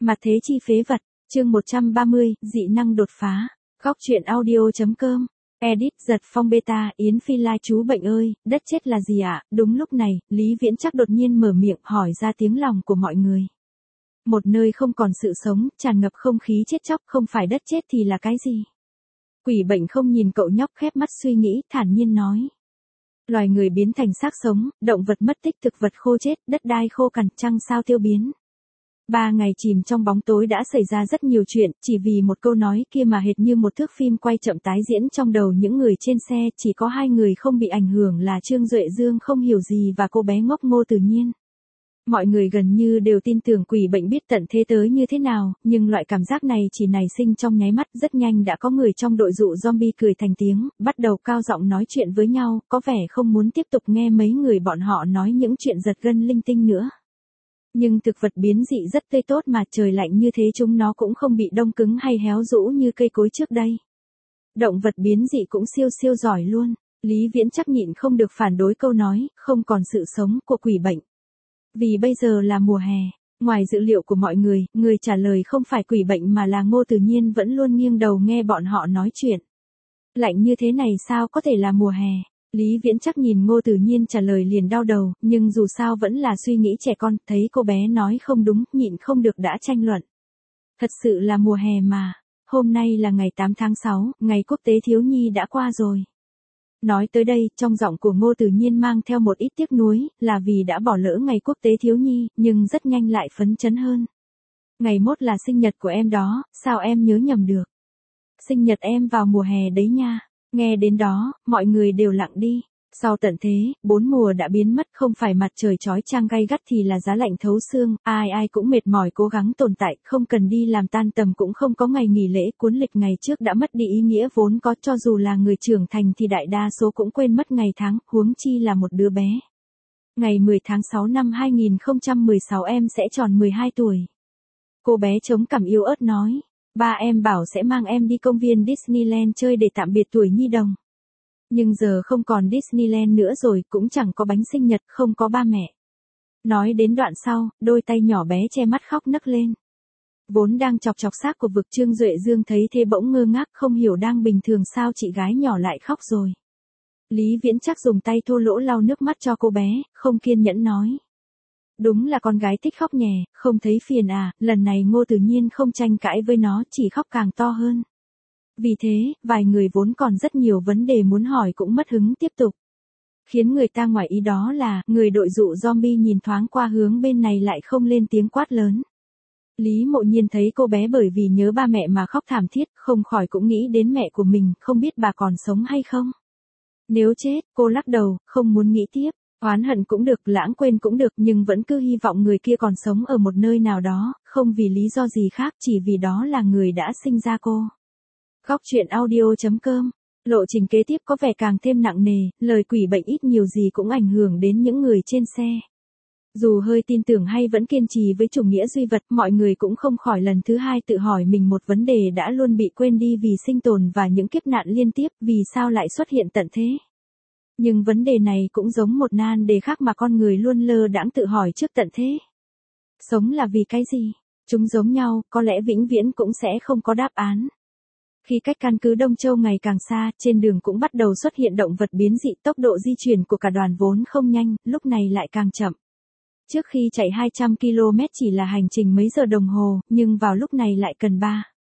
Mặt thế chi phế vật, chương 130, dị năng đột phá. Góc truyện audio.com. Edit giật phong beta, Yến Phi Lai chú bệnh ơi, đất chết là gì ạ? Đúng lúc này, Lý Viễn chắc đột nhiên mở miệng hỏi ra tiếng lòng của mọi người. Một nơi không còn sự sống, tràn ngập không khí chết chóc, không phải đất chết thì là cái gì? Quỷ bệnh không nhìn cậu nhóc khép mắt suy nghĩ, thản nhiên nói. Loài người biến thành xác sống, động vật mất tích, thực vật khô chết, đất đai khô cằn, trăng sao tiêu biến. 3 ngày chìm trong bóng tối đã xảy ra rất nhiều chuyện, chỉ vì một câu nói kia mà hệt như một thước phim quay chậm tái diễn trong đầu những người trên xe, chỉ có 2 người không bị ảnh hưởng là Trương Duệ Dương không hiểu gì và cô bé ngốc Ngô Tử Nhiên. Mọi người gần như đều tin tưởng quỷ bệnh biết tận thế tới như thế nào, nhưng loại cảm giác này chỉ nảy sinh trong nháy mắt, rất nhanh đã có người trong đội dụ zombie cười thành tiếng, bắt đầu cao giọng nói chuyện với nhau, có vẻ không muốn tiếp tục nghe mấy người bọn họ nói những chuyện giật gân linh tinh nữa. Nhưng thực vật biến dị rất tươi tốt mà, trời lạnh như thế chúng nó cũng không bị đông cứng hay héo rũ như cây cối trước đây. Động vật biến dị cũng siêu siêu giỏi luôn. Lý Viễn chắc nhịn không được phản đối câu nói, không còn sự sống của quỷ bệnh. Vì bây giờ là mùa hè, ngoài dự liệu của mọi người, người trả lời không phải quỷ bệnh mà là Ngô Tử Nhiên vẫn luôn nghiêng đầu nghe bọn họ nói chuyện. Lạnh như thế này sao có thể là mùa hè? Lý Viễn chắc nhìn Ngô Tử Nhiên trả lời liền đau đầu, nhưng dù sao vẫn là suy nghĩ trẻ con, thấy cô bé nói không đúng, nhịn không được đã tranh luận. Thật sự là mùa hè mà, hôm nay là ngày 8 tháng 6, ngày quốc tế thiếu nhi đã qua rồi. Nói tới đây, trong giọng của Ngô Tử Nhiên mang theo một ít tiếc nuối, là vì đã bỏ lỡ ngày quốc tế thiếu nhi, nhưng rất nhanh lại phấn chấn hơn. Ngày mốt là sinh nhật của em đó, sao em nhớ nhầm được? Sinh nhật em vào mùa hè đấy nha. Nghe đến đó, mọi người đều lặng đi. Sau tận thế, 4 mùa đã biến mất, không phải mặt trời chói chang gay gắt thì là giá lạnh thấu xương, ai ai cũng mệt mỏi cố gắng tồn tại, không cần đi làm tan tầm cũng không có ngày nghỉ lễ, cuốn lịch ngày trước đã mất đi ý nghĩa vốn có, cho dù là người trưởng thành thì đại đa số cũng quên mất ngày tháng, huống chi là một đứa bé. Ngày 10 tháng 6 năm 2016 em sẽ tròn 12 tuổi. Cô bé chống cằm yếu ớt nói. Ba em bảo sẽ mang em đi công viên Disneyland chơi để tạm biệt tuổi nhi đồng. Nhưng giờ không còn Disneyland nữa rồi, cũng chẳng có bánh sinh nhật, không có ba mẹ. Nói đến đoạn sau, đôi tay nhỏ bé che mắt khóc nấc lên. Vốn đang chọc chọc xác của vực Trương Duệ Dương thấy thế bỗng ngơ ngác, không hiểu đang bình thường sao chị gái nhỏ lại khóc rồi. Lý Viễn chắc dùng tay thô lỗ lau nước mắt cho cô bé, không kiên nhẫn nói. Đúng là con gái thích khóc nhè, không thấy phiền à, lần này Ngô Tử Nhiên không tranh cãi với nó, chỉ khóc càng to hơn. Vì thế, vài người vốn còn rất nhiều vấn đề muốn hỏi cũng mất hứng tiếp tục. Khiến người ta ngoài ý đó là, người đội dụ zombie nhìn thoáng qua hướng bên này lại không lên tiếng quát lớn. Lý Mộ Nhiên thấy cô bé bởi vì nhớ ba mẹ mà khóc thảm thiết, không khỏi cũng nghĩ đến mẹ của mình, không biết bà còn sống hay không. Nếu chết, cô lắc đầu, không muốn nghĩ tiếp. Oán hận cũng được, lãng quên cũng được, nhưng vẫn cứ hy vọng người kia còn sống ở một nơi nào đó, không vì lý do gì khác, chỉ vì đó là người đã sinh ra cô. Góc truyện audio.com. Lộ trình kế tiếp có vẻ càng thêm nặng nề, lời quỷ bệnh ít nhiều gì cũng ảnh hưởng đến những người trên xe. Dù hơi tin tưởng hay vẫn kiên trì với chủ nghĩa duy vật, mọi người cũng không khỏi lần thứ hai tự hỏi mình một vấn đề đã luôn bị quên đi vì sinh tồn và những kiếp nạn liên tiếp, vì sao lại xuất hiện tận thế. Nhưng vấn đề này cũng giống một nan đề khác mà con người luôn lơ đãng tự hỏi trước tận thế. Sống là vì cái gì? Chúng giống nhau, có lẽ vĩnh viễn cũng sẽ không có đáp án. Khi cách căn cứ Đông Châu ngày càng xa, trên đường cũng bắt đầu xuất hiện động vật biến dị, tốc độ di chuyển của cả đoàn vốn không nhanh, lúc này lại càng chậm. Trước khi chạy 200 km chỉ là hành trình mấy giờ đồng hồ, nhưng vào lúc này lại cần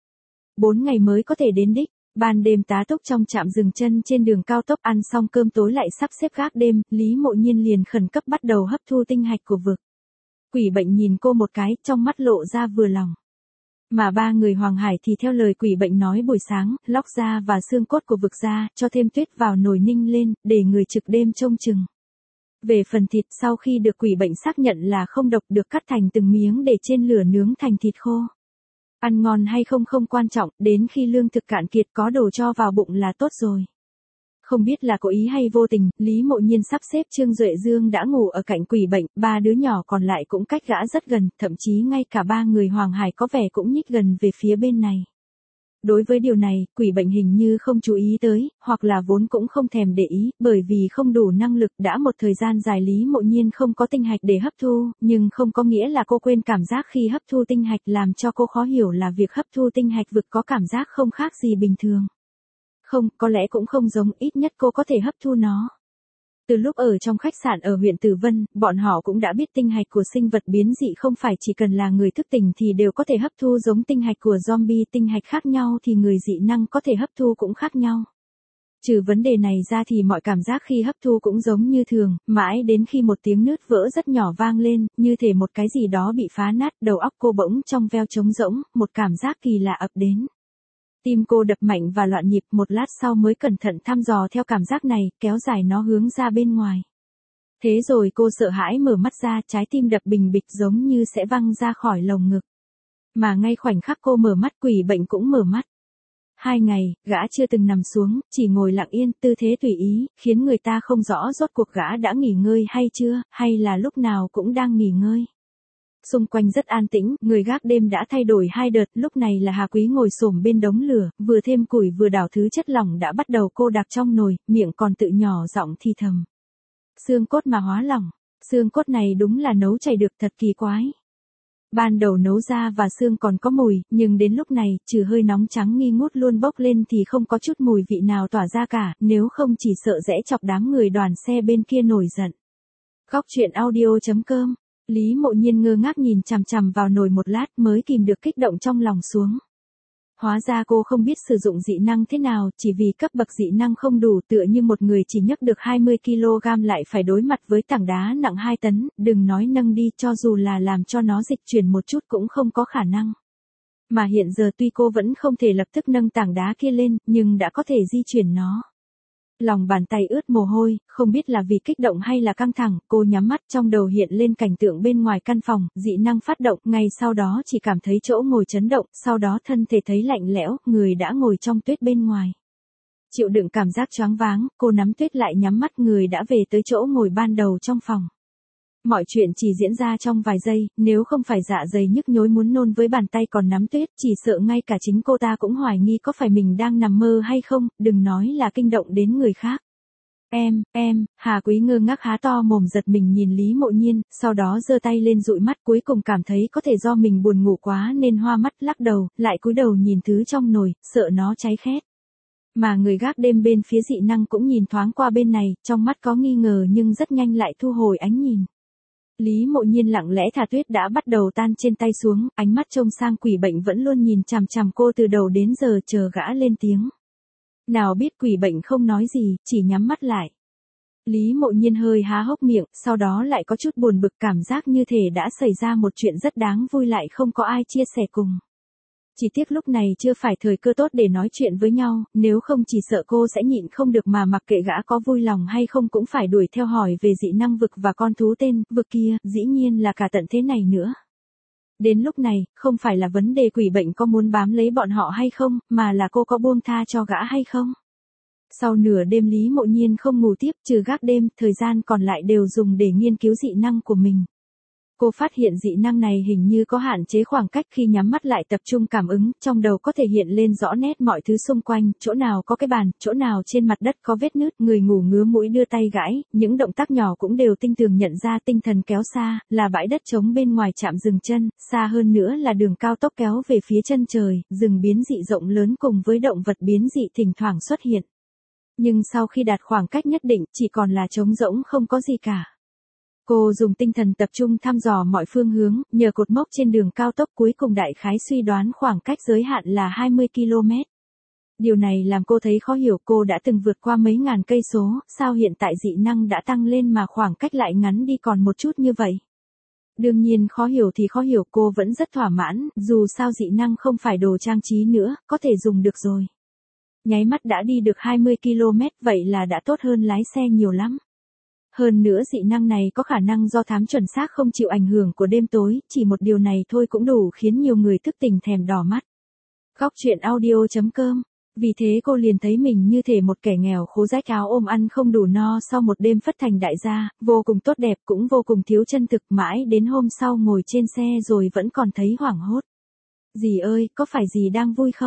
3-4 ngày mới có thể đến đích. Ban đêm tá túc trong trạm dừng chân trên đường cao tốc, ăn xong cơm tối lại sắp xếp gác đêm, Lý Mộ Nhiên liền khẩn cấp bắt đầu hấp thu tinh hạch của vực. Quỷ bệnh nhìn cô một cái, trong mắt lộ ra vừa lòng. Mà 3 người Hoàng Hải thì theo lời quỷ bệnh nói buổi sáng, lóc da và xương cốt của vực ra, cho thêm tuyết vào nồi ninh lên, để người trực đêm trông chừng. Về phần thịt, sau khi được quỷ bệnh xác nhận là không độc, được cắt thành từng miếng để trên lửa nướng thành thịt khô. Ăn ngon hay không không quan trọng, đến khi lương thực cạn kiệt có đồ cho vào bụng là tốt rồi. Không biết là cố ý hay vô tình, Lý Mộ Nhiên sắp xếp Trương Duệ Dương đã ngủ ở cạnh quỷ bệnh, 3 đứa nhỏ còn lại cũng cách gã rất gần, thậm chí ngay cả 3 người Hoàng Hải có vẻ cũng nhích gần về phía bên này. Đối với điều này, quỷ bệnh hình như không chú ý tới, hoặc là vốn cũng không thèm để ý, bởi vì không đủ năng lực. Đã một thời gian dài Lý Mộ Nhiên không có tinh hạch để hấp thu, nhưng không có nghĩa là cô quên cảm giác khi hấp thu tinh hạch. Làm cho cô khó hiểu là việc hấp thu tinh hạch vực có cảm giác không khác gì bình thường. Không, có lẽ cũng không giống, ít nhất cô có thể hấp thu nó. Từ lúc ở trong khách sạn ở huyện Tử Vân, bọn họ cũng đã biết tinh hạch của sinh vật biến dị không phải chỉ cần là người thức tỉnh thì đều có thể hấp thu giống tinh hạch của zombie, tinh hạch khác nhau thì người dị năng có thể hấp thu cũng khác nhau. Trừ vấn đề này ra thì mọi cảm giác khi hấp thu cũng giống như thường, mãi đến khi một tiếng nứt vỡ rất nhỏ vang lên, như thể một cái gì đó bị phá nát, đầu óc cô bỗng trong veo trống rỗng, một cảm giác kỳ lạ ập đến. Tim cô đập mạnh và loạn nhịp, một lát sau mới cẩn thận thăm dò theo cảm giác này, kéo dài nó hướng ra bên ngoài. Thế rồi cô sợ hãi mở mắt ra, trái tim đập bình bịch giống như sẽ văng ra khỏi lồng ngực. Mà ngay khoảnh khắc cô mở mắt, quỷ bệnh cũng mở mắt. 2 ngày, gã chưa từng nằm xuống, chỉ ngồi lặng yên, tư thế tùy ý, khiến người ta không rõ rốt cuộc gã đã nghỉ ngơi hay chưa, hay là lúc nào cũng đang nghỉ ngơi. Xung quanh rất an tĩnh, người gác đêm đã thay đổi 2 đợt, lúc này là Hà Quý ngồi xổm bên đống lửa, vừa thêm củi vừa đảo thứ chất lỏng đã bắt đầu cô đặc trong nồi, miệng còn tự nhỏ giọng thì thầm. Xương cốt mà hóa lỏng, xương cốt này đúng là nấu chảy được, thật kỳ quái. Ban đầu nấu ra và xương còn có mùi, nhưng đến lúc này, trừ hơi nóng trắng nghi ngút luôn bốc lên thì không có chút mùi vị nào tỏa ra cả, nếu không chỉ sợ rẽ chọc đám người đoàn xe bên kia nổi giận. Góc truyện audio.com. Lý Mộ Nhiên ngơ ngác nhìn chằm chằm vào nồi một lát mới kìm được kích động trong lòng xuống. Hóa ra cô không biết sử dụng dị năng thế nào, chỉ vì cấp bậc dị năng không đủ, tựa như một người chỉ nhấc được 20kg lại phải đối mặt với tảng đá nặng 2 tấn, đừng nói nâng đi, cho dù là làm cho nó dịch chuyển một chút cũng không có khả năng. Mà hiện giờ tuy cô vẫn không thể lập tức nâng tảng đá kia lên, nhưng đã có thể di chuyển nó. Lòng bàn tay ướt mồ hôi, không biết là vì kích động hay là căng thẳng, cô nhắm mắt, trong đầu hiện lên cảnh tượng bên ngoài căn phòng, dị năng phát động, ngay sau đó chỉ cảm thấy chỗ ngồi chấn động, sau đó thân thể thấy lạnh lẽo, người đã ngồi trong tuyết bên ngoài. Chịu đựng cảm giác choáng váng, cô nắm tuyết lại nhắm mắt, người đã về tới chỗ ngồi ban đầu trong phòng. Mọi chuyện chỉ diễn ra trong vài giây, nếu không phải dạ dày nhức nhối muốn nôn với bàn tay còn nắm tuyết, chỉ sợ ngay cả chính cô ta cũng hoài nghi có phải mình đang nằm mơ hay không, đừng nói là kinh động đến người khác. Hà Quý ngơ ngác há to mồm giật mình nhìn Lý Mộ Nhiên, sau đó giơ tay lên dụi mắt, cuối cùng cảm thấy có thể do mình buồn ngủ quá nên hoa mắt, lắc đầu, lại cúi đầu nhìn thứ trong nồi, sợ nó cháy khét. Mà người gác đêm bên phía dị năng cũng nhìn thoáng qua bên này, trong mắt có nghi ngờ nhưng rất nhanh lại thu hồi ánh nhìn. Lý Mộ Nhiên lặng lẽ thả tuyết đã bắt đầu tan trên tay xuống, ánh mắt trông sang quỷ bệnh vẫn luôn nhìn chằm chằm cô từ đầu đến giờ, chờ gã lên tiếng. Nào biết quỷ bệnh không nói gì, chỉ nhắm mắt lại. Lý Mộ Nhiên hơi há hốc miệng, sau đó lại có chút buồn bực, cảm giác như thể đã xảy ra một chuyện rất đáng vui lại không có ai chia sẻ cùng. Chỉ tiếc lúc này chưa phải thời cơ tốt để nói chuyện với nhau, nếu không chỉ sợ cô sẽ nhịn không được mà mặc kệ gã có vui lòng hay không cũng phải đuổi theo hỏi về dị năng vực và con thú tên vực kia, dĩ nhiên là cả tận thế này nữa. Đến lúc này, không phải là vấn đề quỷ bệnh có muốn bám lấy bọn họ hay không, mà là cô có buông tha cho gã hay không. Sau nửa đêm Lý Mộ Nhiên không ngủ tiếp, trừ gác đêm, thời gian còn lại đều dùng để nghiên cứu dị năng của mình. Cô phát hiện dị năng này hình như có hạn chế khoảng cách, khi nhắm mắt lại tập trung cảm ứng, trong đầu có thể hiện lên rõ nét mọi thứ xung quanh, chỗ nào có cái bàn, chỗ nào trên mặt đất có vết nứt, người ngủ ngứa mũi đưa tay gãi, những động tác nhỏ cũng đều tinh tường nhận ra, tinh thần kéo xa, là bãi đất trống bên ngoài trạm dừng chân, xa hơn nữa là đường cao tốc kéo về phía chân trời, rừng biến dị rộng lớn cùng với động vật biến dị thỉnh thoảng xuất hiện. Nhưng sau khi đạt khoảng cách nhất định, chỉ còn là trống rỗng không có gì cả. Cô dùng tinh thần tập trung thăm dò mọi phương hướng, nhờ cột mốc trên đường cao tốc cuối cùng đại khái suy đoán khoảng cách giới hạn là 20 km. Điều này làm cô thấy khó hiểu, cô đã từng vượt qua mấy ngàn cây số, sao hiện tại dị năng đã tăng lên mà khoảng cách lại ngắn đi còn một chút như vậy. Đương nhiên khó hiểu thì khó hiểu, cô vẫn rất thỏa mãn, dù sao dị năng không phải đồ trang trí nữa, có thể dùng được rồi. Nháy mắt đã đi được 20 km, vậy là đã tốt hơn lái xe nhiều lắm. Hơn nữa dị năng này có khả năng do thám chuẩn xác không chịu ảnh hưởng của đêm tối, chỉ một điều này thôi cũng đủ khiến nhiều người thức tỉnh thèm đỏ mắt. Góc truyện audio.com. Vì thế cô liền thấy mình như thể một kẻ nghèo khố rách áo ôm ăn không đủ no sau một đêm phất thành đại gia, vô cùng tốt đẹp cũng vô cùng thiếu chân thực, mãi đến hôm sau ngồi trên xe rồi vẫn còn thấy hoảng hốt. Dì ơi, có phải dì đang vui không?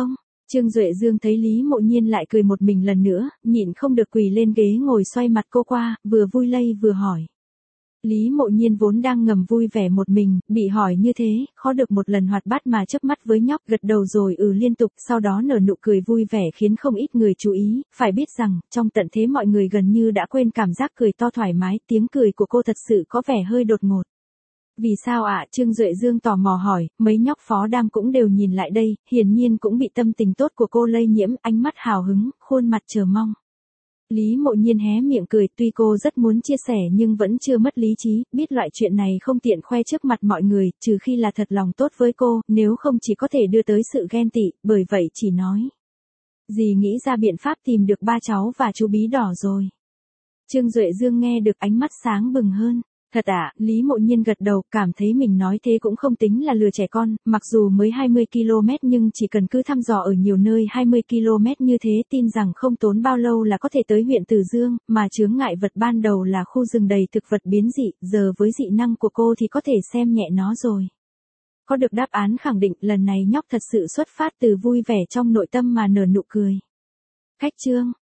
Trương Duệ Dương thấy Lý Mộ Nhiên lại cười một mình lần nữa, nhịn không được quỳ lên ghế ngồi xoay mặt cô qua, vừa vui lây vừa hỏi. Lý Mộ Nhiên vốn đang ngầm vui vẻ một mình, bị hỏi như thế, khó được một lần hoạt bát mà chớp mắt với nhóc, gật đầu rồi liên tục, sau đó nở nụ cười vui vẻ khiến không ít người chú ý, phải biết rằng, trong tận thế mọi người gần như đã quên cảm giác cười to thoải mái, tiếng cười của cô thật sự có vẻ hơi đột ngột. Vì sao ạ? Trương Duệ Dương tò mò hỏi, mấy nhóc phó đam cũng đều nhìn lại đây, hiển nhiên cũng bị tâm tình tốt của cô lây nhiễm, ánh mắt hào hứng, khuôn mặt chờ mong. Lý Mộ Nhiên hé miệng cười, tuy cô rất muốn chia sẻ nhưng vẫn chưa mất lý trí, biết loại chuyện này không tiện khoe trước mặt mọi người, trừ khi là thật lòng tốt với cô, nếu không chỉ có thể đưa tới sự ghen tị, bởi vậy chỉ nói. Dì nghĩ ra biện pháp tìm được ba cháu và chú bí đỏ rồi. Trương Duệ Dương nghe được ánh mắt sáng bừng hơn. Thật ạ, Lý Mộ Nhiên gật đầu, cảm thấy mình nói thế cũng không tính là lừa trẻ con, mặc dù mới 20 km nhưng chỉ cần cứ thăm dò ở nhiều nơi 20 km như thế tin rằng không tốn bao lâu là có thể tới huyện Từ Dương, mà chướng ngại vật ban đầu là khu rừng đầy thực vật biến dị, giờ với dị năng của cô thì có thể xem nhẹ nó rồi. Có được đáp án khẳng định, lần này nhóc thật sự xuất phát từ vui vẻ trong nội tâm mà nở nụ cười. Khách trương.